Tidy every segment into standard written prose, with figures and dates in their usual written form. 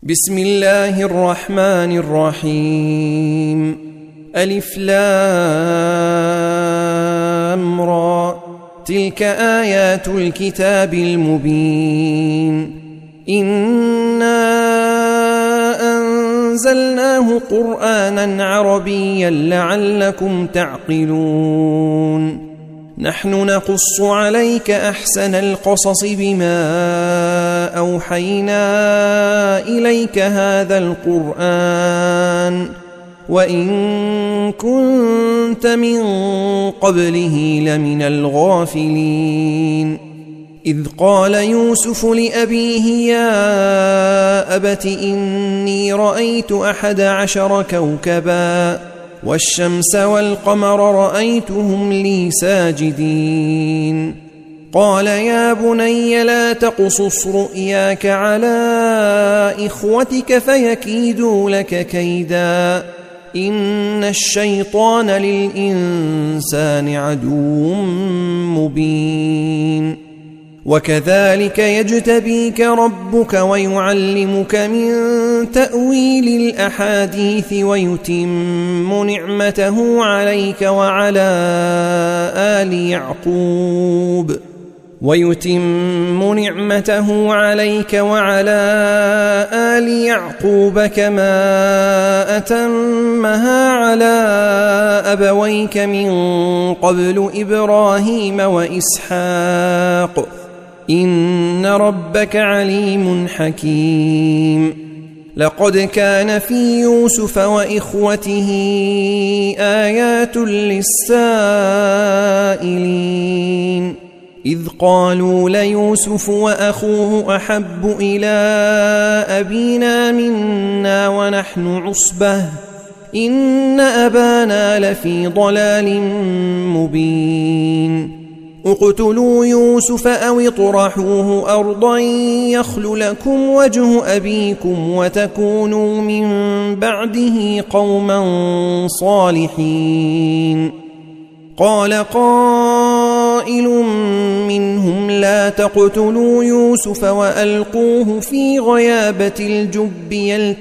بسم الله الرحمن الرحيم. ألف لام را. تلك آيات الكتاب المبين. إنا أنزلناه قرآنا عربيا لعلكم تعقلون. نحن نقص عليك أحسن القصص بما أوحينا إليك هذا القرآن وإن كنت من قبله لمن الغافلين. إذ قال يوسف لأبيه يا أبت إني رأيت 11 كوكبا والشمس والقمر رأيتهم لي ساجدين. قال يا بني لا تقصص رؤياك على إخوتك فيكيدوا لك كيدا إن الشيطان للإنسان عدو مبين. وكذلك يجتبيك ربك ويعلمك من تأويل الأحاديث ويتم نعمته عليك وعلى آل يعقوب كما أتمها على أبويك من قبل إبراهيم وإسحاق إن ربك عليم حكيم. لقد كان في يوسف وإخوته آيات للسائلين إذ قالوا ليوسف وأخوه أحب إلى أبينا منا ونحن عصبة إن أبانا لفي ضلال مبين. اقتلوا يوسف أو اطرحوه أرضا يخل لكم وجه أبيكم وتكونوا من بعده قوما صالحين. قال قائل منهم لا تقتلوا يوسف وألقوه في غيابة الجب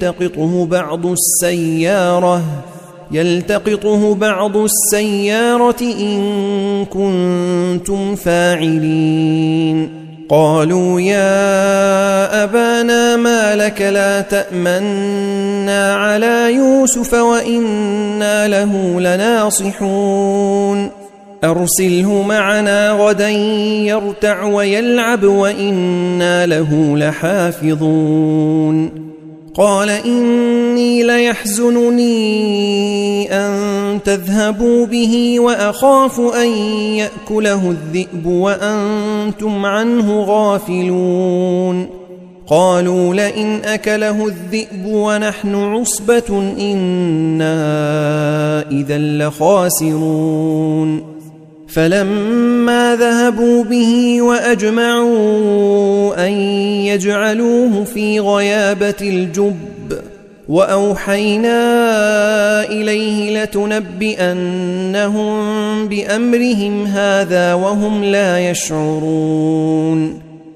يلتقطه بعض السيارة إن كنتم فاعلين. قالوا يا أبانا ما لك لا تأمنا على يوسف وإنا له لناصحون. أرسله معنا غدا يرتع ويلعب وإنا له لحافظون. قال إني ليحزنني أن تذهبوا به وأخاف أن يأكله الذئب وأنتم عنه غافلون. قالوا لئن أكله الذئب ونحن عصبة إنا إذا لخاسرون. فلما ذهبوا به وأجمعوا أن يجعلوه في غيابة الجب وأوحينا إليه لتنبئنهم بأمرهم هذا وهم لا يشعرون.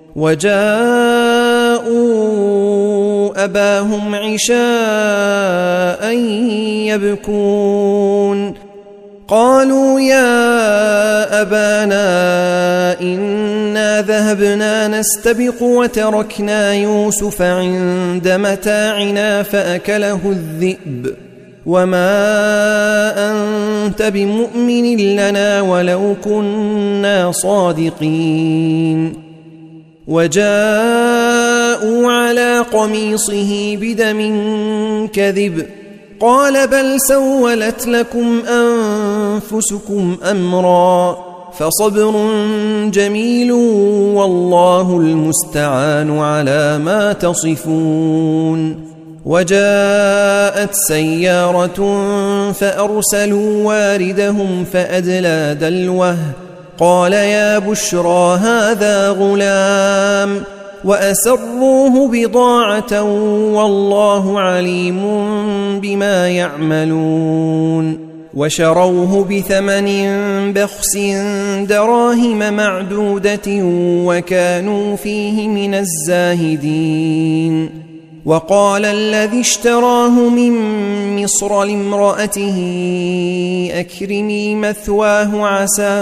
وجاءوا أباهم عشاء يبكون. قالوا يا أبانا إنا ذهبنا نستبق وتركنا يوسف عند متاعنا فأكله الذئب وما أنت بمؤمن لنا ولو كنا صادقين. وجاءوا على قميصه بدم كذب قال بل سولت لكم أنفسكم أمرا فصبر جميل والله المستعان على ما تصفون. وجاءت سيارة فأرسلوا واردهم فأدلى دلوه قال يا بشرى هذا غلام وأسروه بضاعة والله عليم بما يعملون. وشروه بثمن بخس دراهم معدودة وكانوا فيه من الزاهدين. وقال الذي اشتراه من مصر لامرأته أكرمي مثواه عسى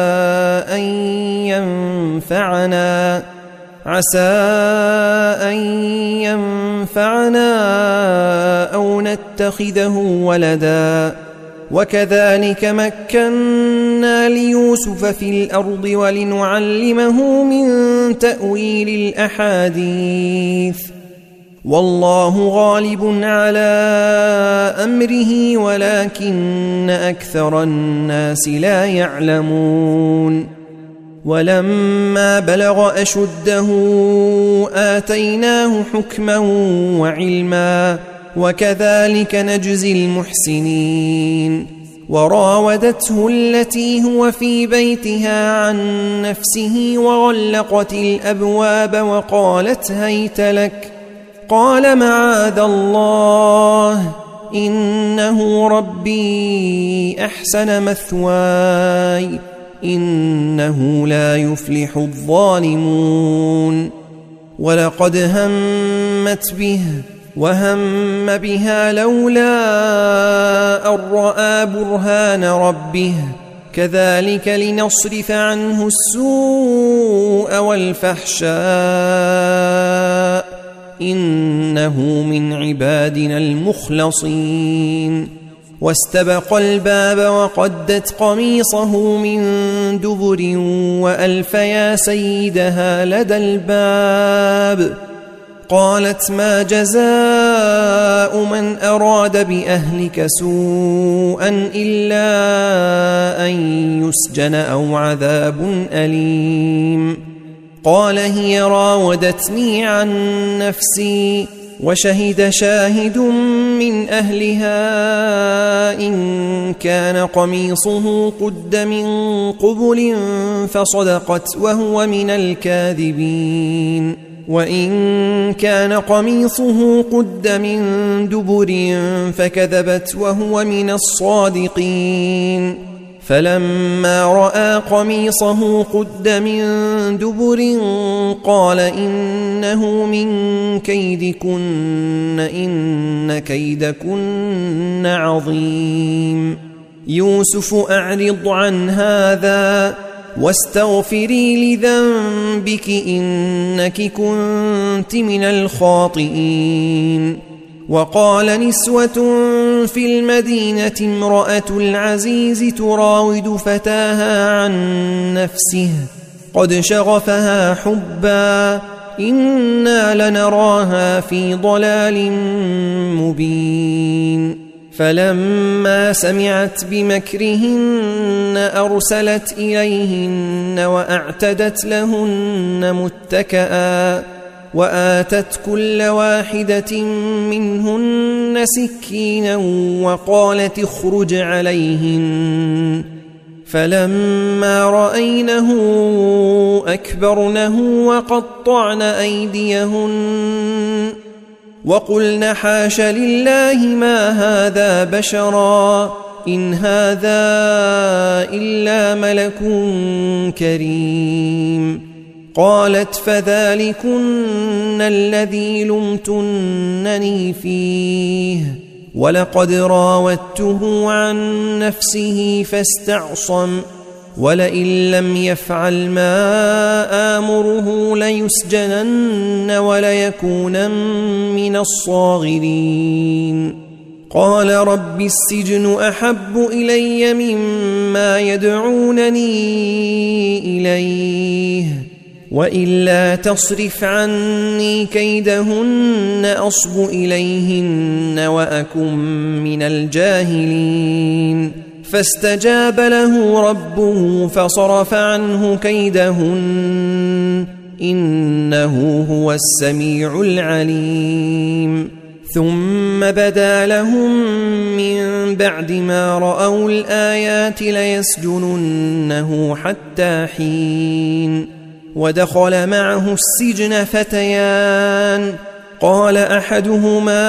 أن ينفعنا أو نتخذه ولدا وكذلك مكنا ليوسف في الأرض ولنعلمه من تأويل الأحاديث والله غالب على أمره ولكن أكثر الناس لا يعلمون ولما بلغ أشده آتيناه حكما وعلما وكذلك نجزي المحسنين وراودته التي هو في بيتها عن نفسه وغلقت الأبواب وقالت هيت لك قال معاذ الله إنه ربي أحسن مثواي إنه لا يفلح الظالمون ولقد همت به وهم بها لولا أن رأى برهان ربه كذلك لنصرف عنه السوء والفحشاء إنه من عبادنا المخلصين واستبق الباب وقدت قميصه من دبر وألف يا سيدها لدى الباب قالت ما جزاء من أراد بأهلك سوءا إلا أن يسجن أو عذاب أليم قال هي راودتني عن نفسي وشهد شاهد من أهلها إن كان قميصه قد من قبل فصدقت وهو من الكاذبين وإن كان قميصه قد من دبر فكذبت وهو من الصادقين فلما رأى قميصه قد من دبر قال إنه من كيدكن إن كيدكن عظيم يوسف أعرض عن هذا واستغفري لذنبك إنك كنت من الخاطئين وقال نسوة في المدينة امرأة العزيز تراود فتاها عن نفسه قد شغفها حبا إنا لنراها في ضلال مبين فلما سمعت بمكرهن أرسلت إليهن وأعتدت لهن متكئا وآتت كل واحدة منهن سكينا وقالت اخرج عليهن فلما رأينه أكبرنه وقطعن أيديهن وقلن حاش لله ما هذا بشرا إن هذا إلا ملك كريم قالت فذلكن الذي لمتنني فيه ولقد راودته عن نفسه فاستعصم ولئن لم يفعل ما آمره ليسجنن وليكونن من الصاغرين قال رب السجن أحب إلي مما يدعونني إليه وإلا تصرف عني كيدهن أصب إليهن وأكن من الجاهلين فاستجاب له ربه فصرف عنه كيدهن إنه هو السميع العليم ثم بدا لهم من بعد ما رأوا الآيات ليسجننه حتى حين ودخل معه السجن فتيان قال أحدهما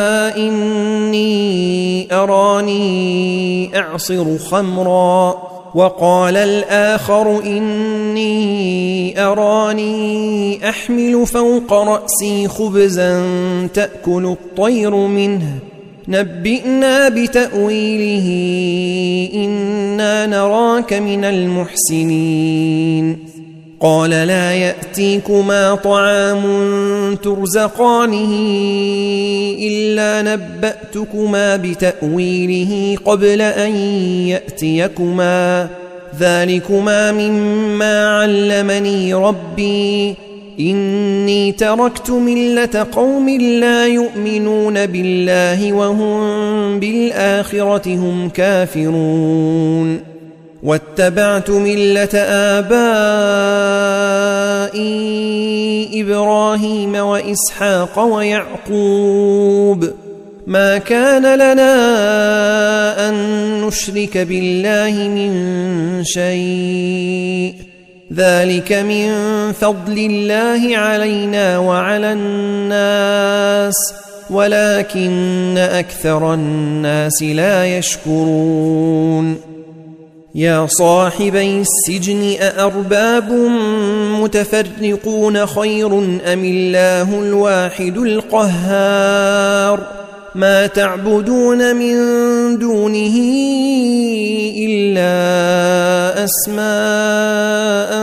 إني أراني أعصر خمرا وقال الآخر إني أراني أحمل فوق رأسي خبزا تأكل الطير منه نبئنا بتأويله إنا نراك من المحسنين قال لا يأتيكما طعام ترزقانه إلا نبأتكما بتأويله قبل أن يأتيكما ذلكما مما علمني ربي إني تركت ملة قوم لا يؤمنون بالله وهم بالآخرة هم كافرون واتبعت ملة آبائي إبراهيم وإسحاق ويعقوب ما كان لنا أن نشرك بالله من شيء ذلك من فضل الله علينا وعلى الناس ولكن أكثر الناس لا يشكرون يا صاحبي السجن أأرباب متفرقون خير أم الله الواحد القهار ما تعبدون من دونه إلا أسماء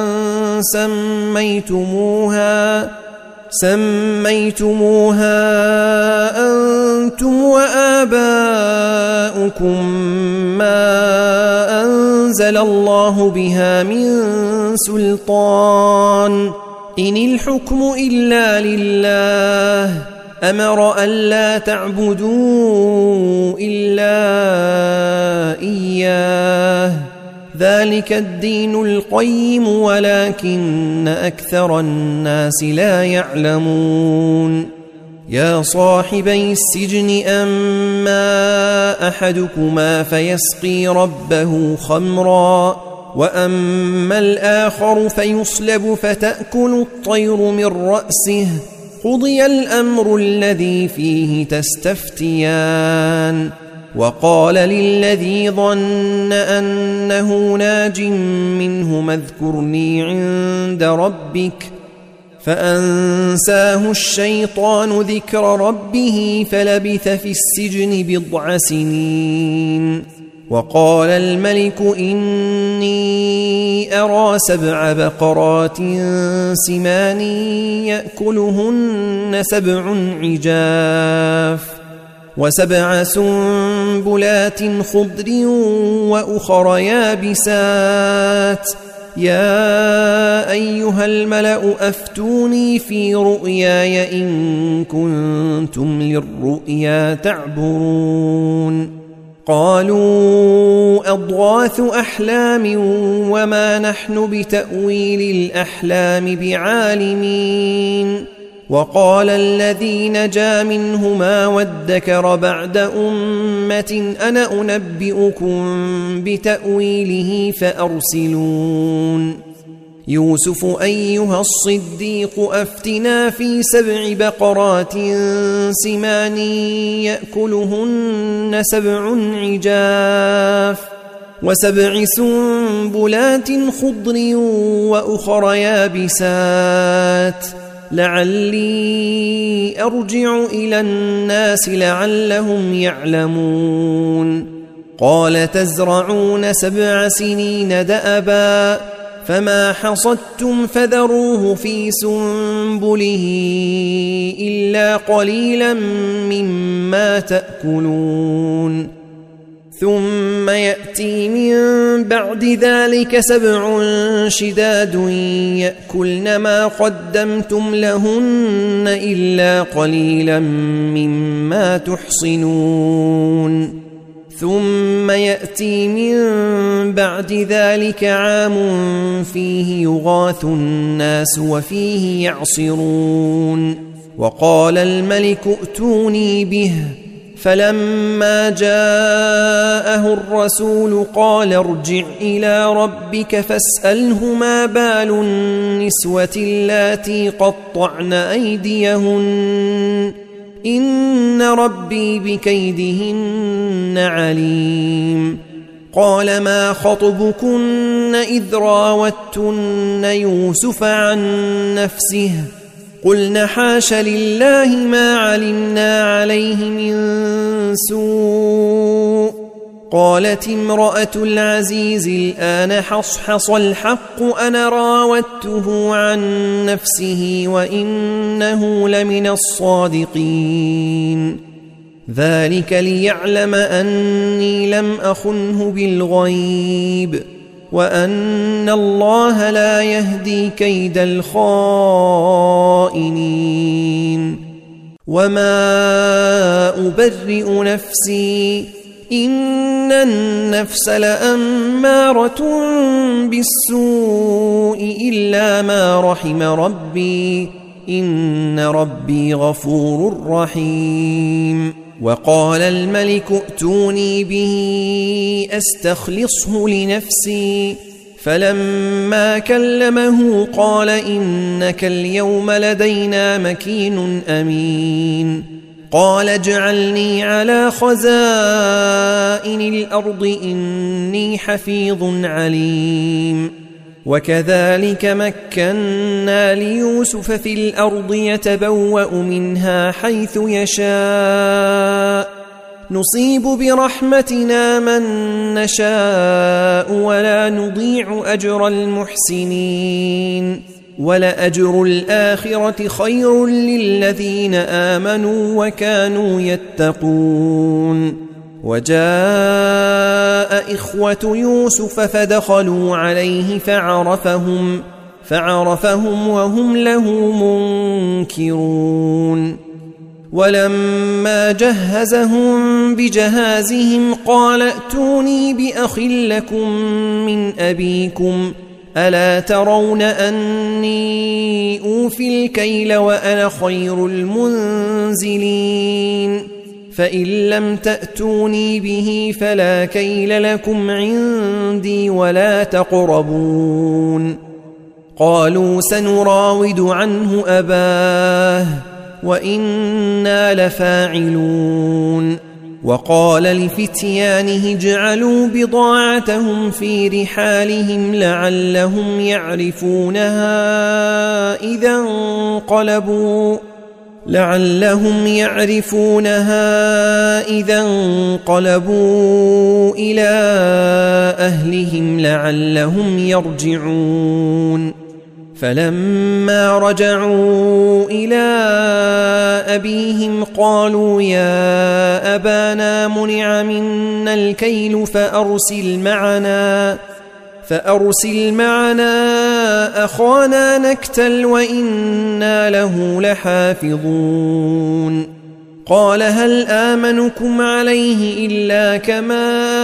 سميتموها أنتم وآباؤكم ما أنزل الله بها من سلطان إن الحكم إلا لله أمر ألا تعبدوا إلا إياه ذلك الدين القيم ولكن أكثر الناس لا يعلمون يا صاحبي السجن أما أحدكما فيسقي ربه خمرا وأما الآخر فيصلب فتأكل الطير من رأسه قضي الأمر الذي فيه تستفتيان وقال للذي ظن أنه ناج منهما اذكرني عند ربك فأنساه الشيطان ذكر ربه فلبث في السجن 9 سنين وقال الملك إني أرى 7 بقرات سمان يأكلهن 7 عجاف و7 سنبلات خضر وأخر يابسات يا أيها الملأ أفتوني في رؤياي إن كنتم للرؤيا تعبرون قالوا أضغاث أحلام وما نحن بتأويل الأحلام بعالمين وقال الذي نجا منهما وادكر بعد أمة أنا أنبئكم بتأويله فأرسلون يوسف أيها الصديق أفتنا في 7 بقرات سمان يأكلهن 7 عجاف و7 سنبلات خضر وأخر يابسات لعلي أرجع إلى الناس لعلهم يعلمون قال تزرعون 7 سنين دأبا فما حصدتم فذروه في سنبله إلا قليلا مما تأكلون ثم يأتي من بعد ذلك 7 شداد يأكلن ما قدمتم لهن إلا قليلا مما تحصنون ثم يأتي من بعد ذلك عام فيه يغاث الناس وفيه يعصرون وقال الملك ائتوني به فلما جاءه الرسول قال ارجع إلى ربك فاسأله ما بال النسوة اللاتي قطعن أيديهن إن ربي بكيدهن عليم قال ما خطبكن إذ راوتن يوسف عن نفسه قلن حاش لله ما علمنا عليه من سوء قالت امرأة العزيز الآن حصحص الحق أنا راودته عن نفسه وإنه لمن الصادقين ذلك ليعلم أني لم أخنه بالغيب وأن الله لا يهدي كيد الخائنين وما أبرئ نفسي إن النفس لأمارة بالسوء إلا ما رحم ربي إن ربي غفور رحيم وقال الملك ائتوني به أستخلصه لنفسي فلما كلمه قال إنك اليوم لدينا مكين أمين قال اجعلني على خزائن الأرض إني حفيظ عليم وكذلك مكنا ليوسف في الأرض يتبوأ منها حيث يشاء نصيب برحمتنا من نشاء ولا نضيع أجر المحسنين ولأجر الآخرة خير للذين آمنوا وكانوا يتقون وجاء إخوة يوسف فدخلوا عليه فعرفهم وهم له منكرون ولما جهزهم بجهازهم قال ائتوني بأخ لكم من أبيكم ألا ترون أني أوفي الكيل وأنا خير المنزلين فإن لم تأتوني به فلا كيل لكم عندي ولا تقربون قالوا سنراود عنه أباه وإنا لفاعلون وقال لفتيانه اجعلوا بضاعتهم في رحالهم لعلهم يعرفونها إذا انقلبوا إلى أهلهم لعلهم يرجعون فلما رجعوا إلى أبيهم قالوا يا أبانا منع منا الكيل فأرسل معنا أخانا نكتل وإنا له لحافظون قال هل آمنكم عليه إلا كما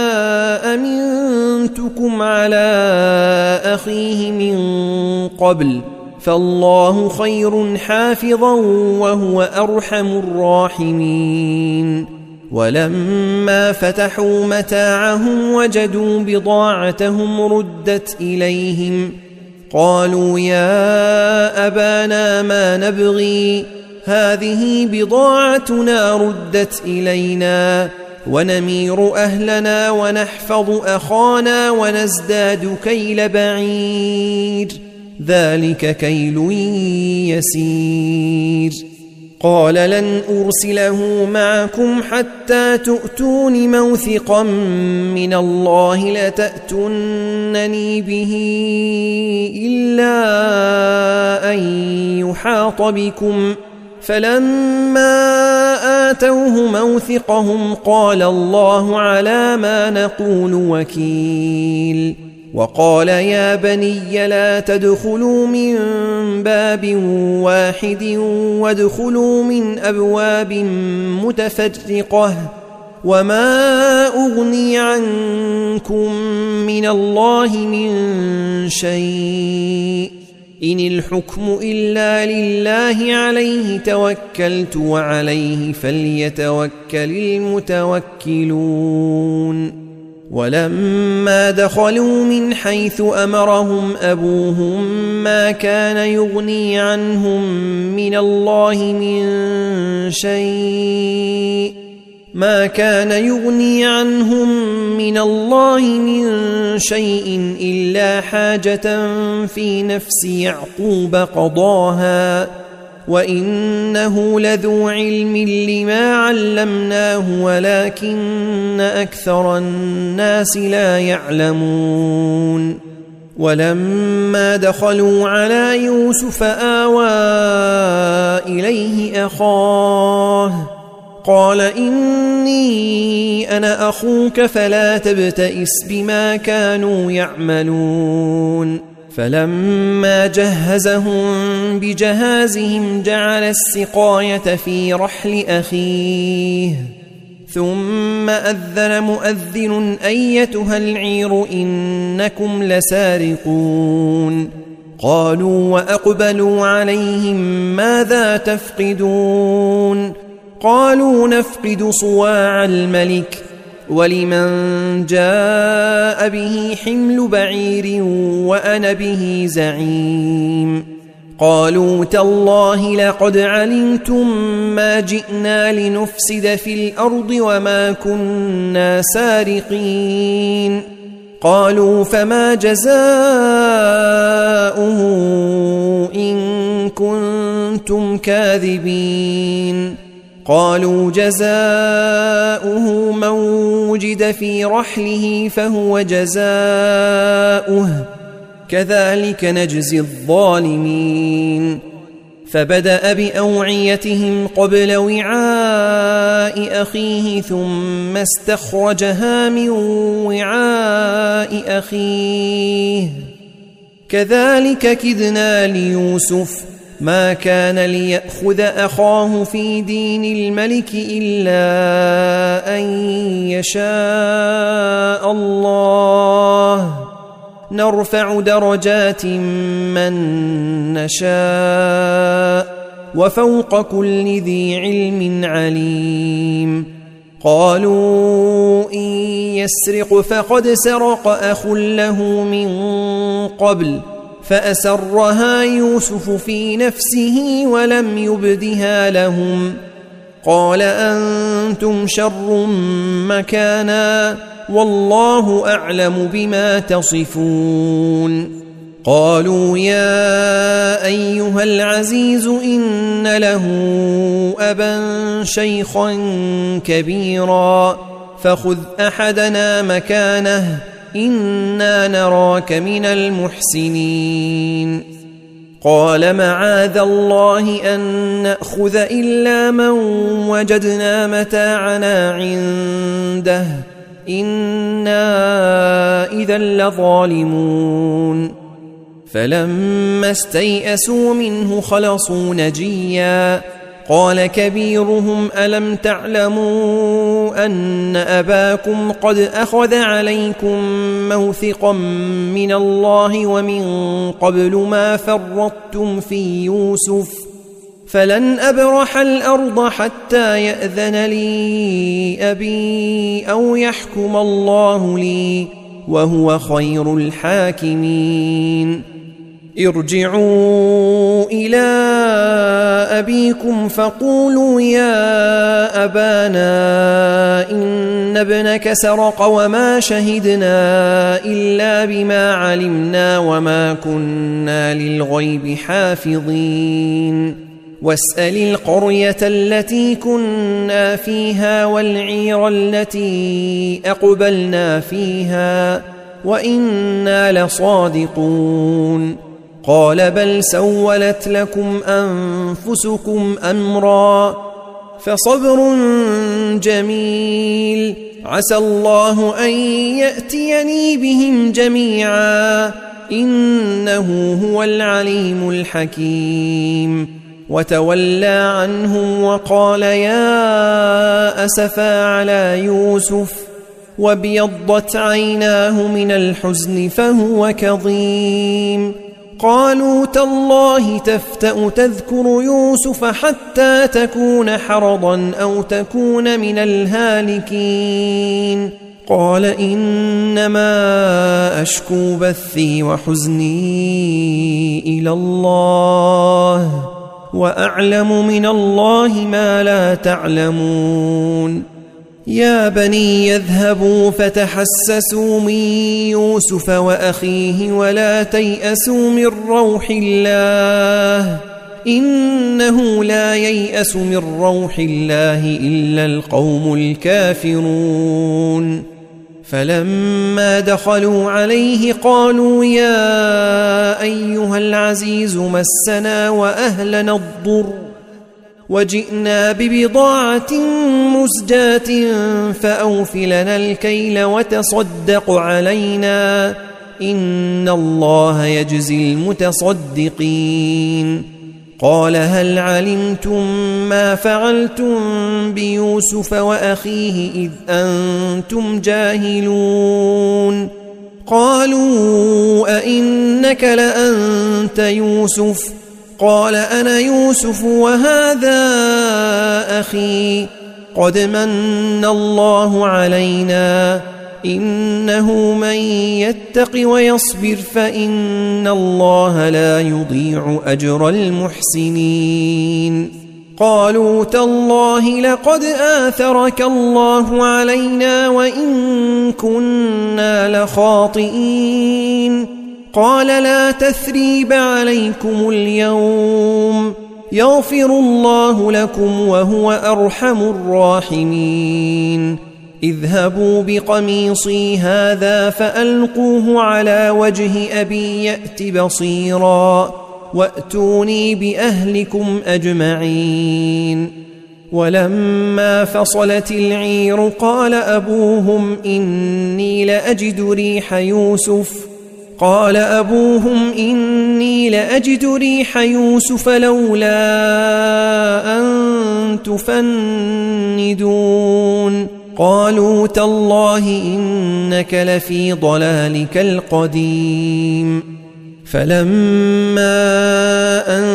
أمنتكم على أخيه من قبل فالله خير حافظا وهو أرحم الراحمين ولما فتحوا متاعهم وجدوا بضاعتهم ردت إليهم قالوا يا أبانا ما نبغي هذه بضاعتنا ردت إلينا ونمير أهلنا ونحفظ أخانا ونزداد كيل بعير ذلك كيل يسير قال لن أرسله معكم حتى تؤتون موثقا من الله لتأتونني به إلا أن يحاط بكم فلما آتوه موثقهم قال الله على ما نقول وكيل وقال يا بني لا تدخلوا من باب واحد وادخلوا من أبواب متفرقة وما أغني عنكم من الله من شيء إن الحكم إلا لله عليه توكلت وعليه فليتوكل المتوكلون ولما دخلوا من حيث أمرهم أبوهم ما كان يغني عنهم من الله من شيء ما كان يغني عنهم من الله من شيء إلا حاجة في نفس يعقوب قضاها وإنه لذو علم لما علمناه ولكن أكثر الناس لا يعلمون ولما دخلوا على يوسف آوى إليه أخاه قال إني أنا أخوك فلا تبتئس بما كانوا يعملون فلما جهزهم بجهازهم جعل السقاية في رحل أخيه ثم أذن مؤذن أيتها العير إنكم لسارقون قالوا وأقبلوا عليهم ماذا تفقدون قالوا نفقد صواع الملك ولمن جاء به حمل بعير وأنا به زعيم قالوا تالله لقد علمتم ما جئنا لنفسد في الأرض وما كنا سارقين قالوا فما جزاؤه إن كنتم كاذبين قالوا جزاؤه من وجد في رحله فهو جزاؤه كذلك نجزي الظالمين فبدأ بأوعيتهم قبل وعاء أخيه ثم استخرجها من وعاء أخيه كذلك كدنا ليوسف ما كان ليأخذ أخاه في دين الملك إلا أن يشاء الله نرفع درجات من نشاء وفوق كل ذي علم عليم قالوا إن يسرق فقد سرق أخ له من قبل فأسرها يوسف في نفسه ولم يبدها لهم قال أنتم شر مكانا والله أعلم بما تصفون قالوا يا أيها العزيز إن له أبا شيخا كبيرا فخذ أحدنا مكانه إنا نراك من المحسنين قال معاذ الله أن نأخذ إلا من وجدنا متاعنا عنده إنا إذا لظالمون فلما استيئسوا منه خلصوا نجيا قال كبيرهم ألم تعلموا أن أباكم قد أخذ عليكم موثقا من الله ومن قبل ما فرطتم في يوسف فلن أبرح الأرض حتى يأذن لي أبي أو يحكم الله لي وهو خير الحاكمين ارجعوا إلى أبيكم فقولوا يا أبانا إن ابنك سرق وما شهدنا إلا بما علمنا وما كنا للغيب حافظين واسأل القرية التي كنا فيها والعير التي أقبلنا فيها وإنا لصادقون قال بل سولت لكم أنفسكم أمرا فصبر جميل عسى الله أن يأتيني بهم جميعا إنه هو العليم الحكيم وتولى عنهم وقال يا أسفا على يوسف وابيضت عيناه من الحزن فهو كظيم قالوا تالله تفتأ تذكر يوسف حتى تكون حرضا أو تكون من الهالكين قال إنما أشكو بثي وحزني إلى الله وأعلم من الله ما لا تعلمون يا بني يذهبوا فتحسسوا من يوسف وأخيه ولا تيأسوا من روح الله إنه لا ييأس من روح الله إلا القوم الكافرون فلما دخلوا عليه قالوا يا أيها العزيز مسنا وأهلنا الضر وجئنا ببضاعة مزجاة فأوف لنا الكيل وتصدق علينا إن الله يجزي المتصدقين قال هل علمتم ما فعلتم بيوسف وأخيه إذ أنتم جاهلون قالوا أئنك لأنت يوسف قال أنا يوسف وهذا أخي قد من الله علينا إنه من يتق ويصبر فإن الله لا يضيع أجر المحسنين قالوا تالله لقد آثرك الله علينا وإن كنا لخاطئين قال لا تثريب عليكم اليوم يغفر الله لكم وهو أرحم الراحمين اذهبوا بقميصي هذا فألقوه على وجه أبي يأت بصيرا وأتوني بأهلكم أجمعين ولما فصلت العير قال أبوهم إني لأجد ريح يوسف لولا أن تفندون قالوا تالله إنك لفي ضلالك القديم فلما أن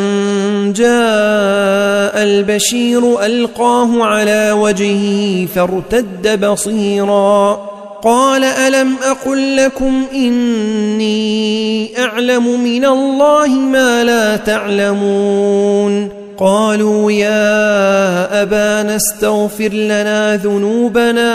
جاء البشير ألقاه على وجهه فارتد بصيرا قال ألم أقل لكم إني أعلم من الله ما لا تعلمون قالوا يا أبانا استغفر لنا ذنوبنا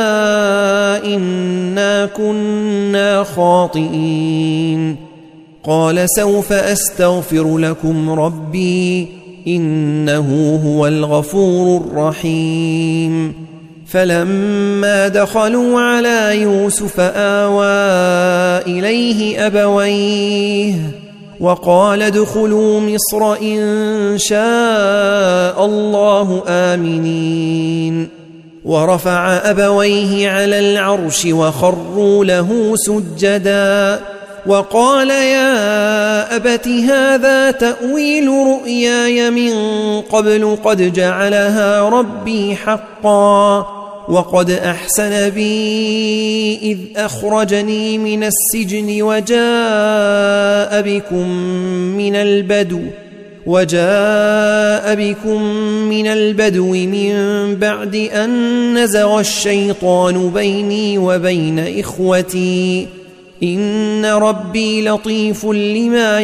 إنا كنا خاطئين قال سوف أستغفر لكم ربي إنه هو الغفور الرحيم فلما دخلوا على يوسف آوى إليه أبويه وقال ادخلوا مصر إن شاء الله آمنين ورفع أبويه على العرش وخروا له سجدا وقال يا أبت هذا تأويل رؤياي من قبل قد جعلها ربي حقا وقد أحسن بي إذ أخرجني من السجن وجاء بكم من البدو من بعد أن نزغ الشيطان بيني وبين إخوتي إن ربي لطيف لما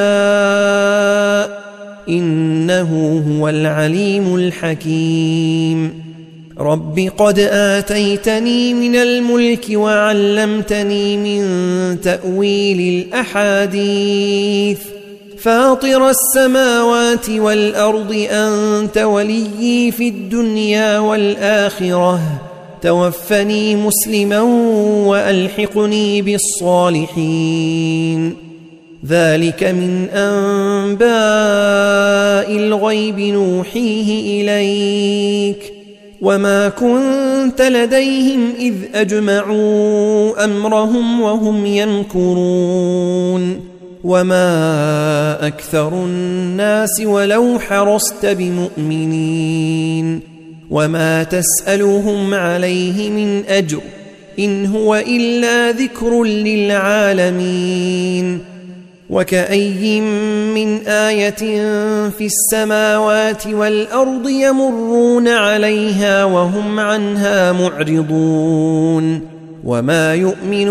يشاء إنه هو العليم الحكيم رب قد آتيتني من الملك وعلمتني من تأويل الأحاديث فاطر السماوات والأرض أنت وليي في الدنيا والآخرة توفني مسلما وألحقني بالصالحين ذلك من أنباء الغيب نوحيه إليك وما كنت لديهم إذ أجمعوا أمرهم وهم يمكرون وما أكثر الناس ولو حرصت بمؤمنين وما تسألهم عليه من أجر إن هو إلا ذكر للعالمين وكأي من آية في السماوات والأرض يمرون عليها وهم عنها معرضون وما يؤمن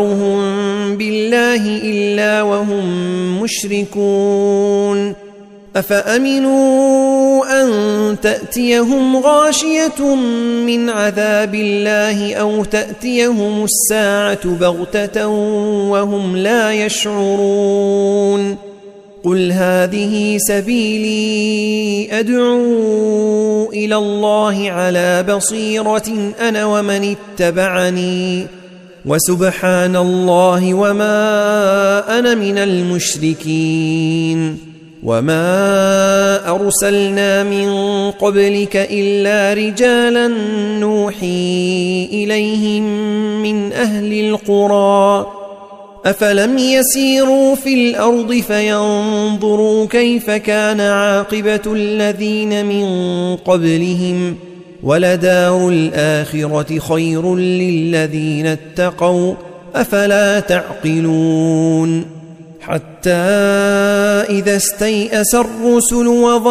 أكثرهم بالله إلا وهم مشركون أفأمنوا أن تأتيهم غاشية من عذاب الله أو تأتيهم الساعة بغتة وهم لا يشعرون قل هذه سبيلي أدعو إلى الله على بصيرة أنا ومن اتبعني وسبحان الله وما أنا من المشركين وما أرسلنا من قبلك إلا رجالا نوحي إليهم من أهل القرى أفلم يسيروا في الأرض فينظروا كيف كان عاقبة الذين من قبلهم ولدار الآخرة خير للذين اتقوا أفلا تعقلون حتى إذا استيأس الرسل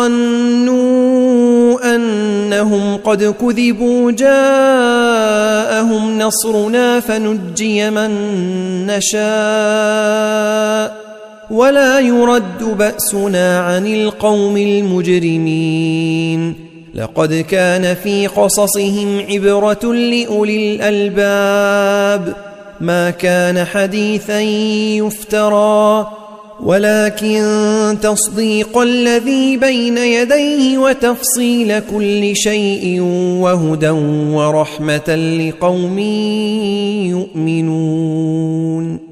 وظنوا أنهم قد كذبوا جاءهم نصرنا فنجي من نشاء ولا يرد بأسنا عن القوم المجرمين لقد كان في قصصهم عبرة لأولي الألباب ما كان حديثا يفترى ولكن تصديق الذي بين يديه وتفصيل كل شيء وهدى ورحمة لقوم يؤمنون